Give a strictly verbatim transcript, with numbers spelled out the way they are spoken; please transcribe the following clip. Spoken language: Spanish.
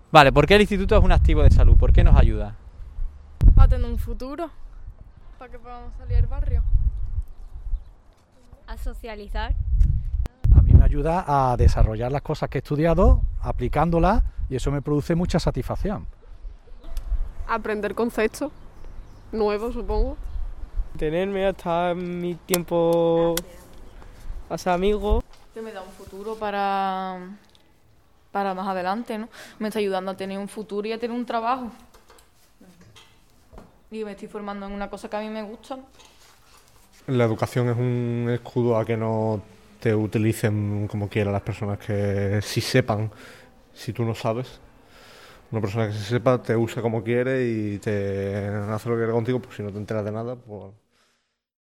Vale, ¿por qué el instituto es un activo de salud? ¿Por qué nos ayuda? Para tener un futuro, para que podamos salir del barrio. A socializar. A mí me ayuda a desarrollar las cosas que he estudiado, aplicándolas, y eso me produce mucha satisfacción. Aprender conceptos nuevos, supongo. Tenerme hasta mi tiempo a ser amigo. Que me da un futuro para, para más adelante, ¿no? Me está ayudando a tener un futuro y a tener un trabajo. Y me estoy formando en una cosa que a mí me gusta. La educación es un escudo a que no te utilicen como quieran las personas que sí sepan. Si tú no sabes, una persona que sí sepa te usa como quiere y te hace lo que quiere contigo, pues si no te enteras de nada, pues...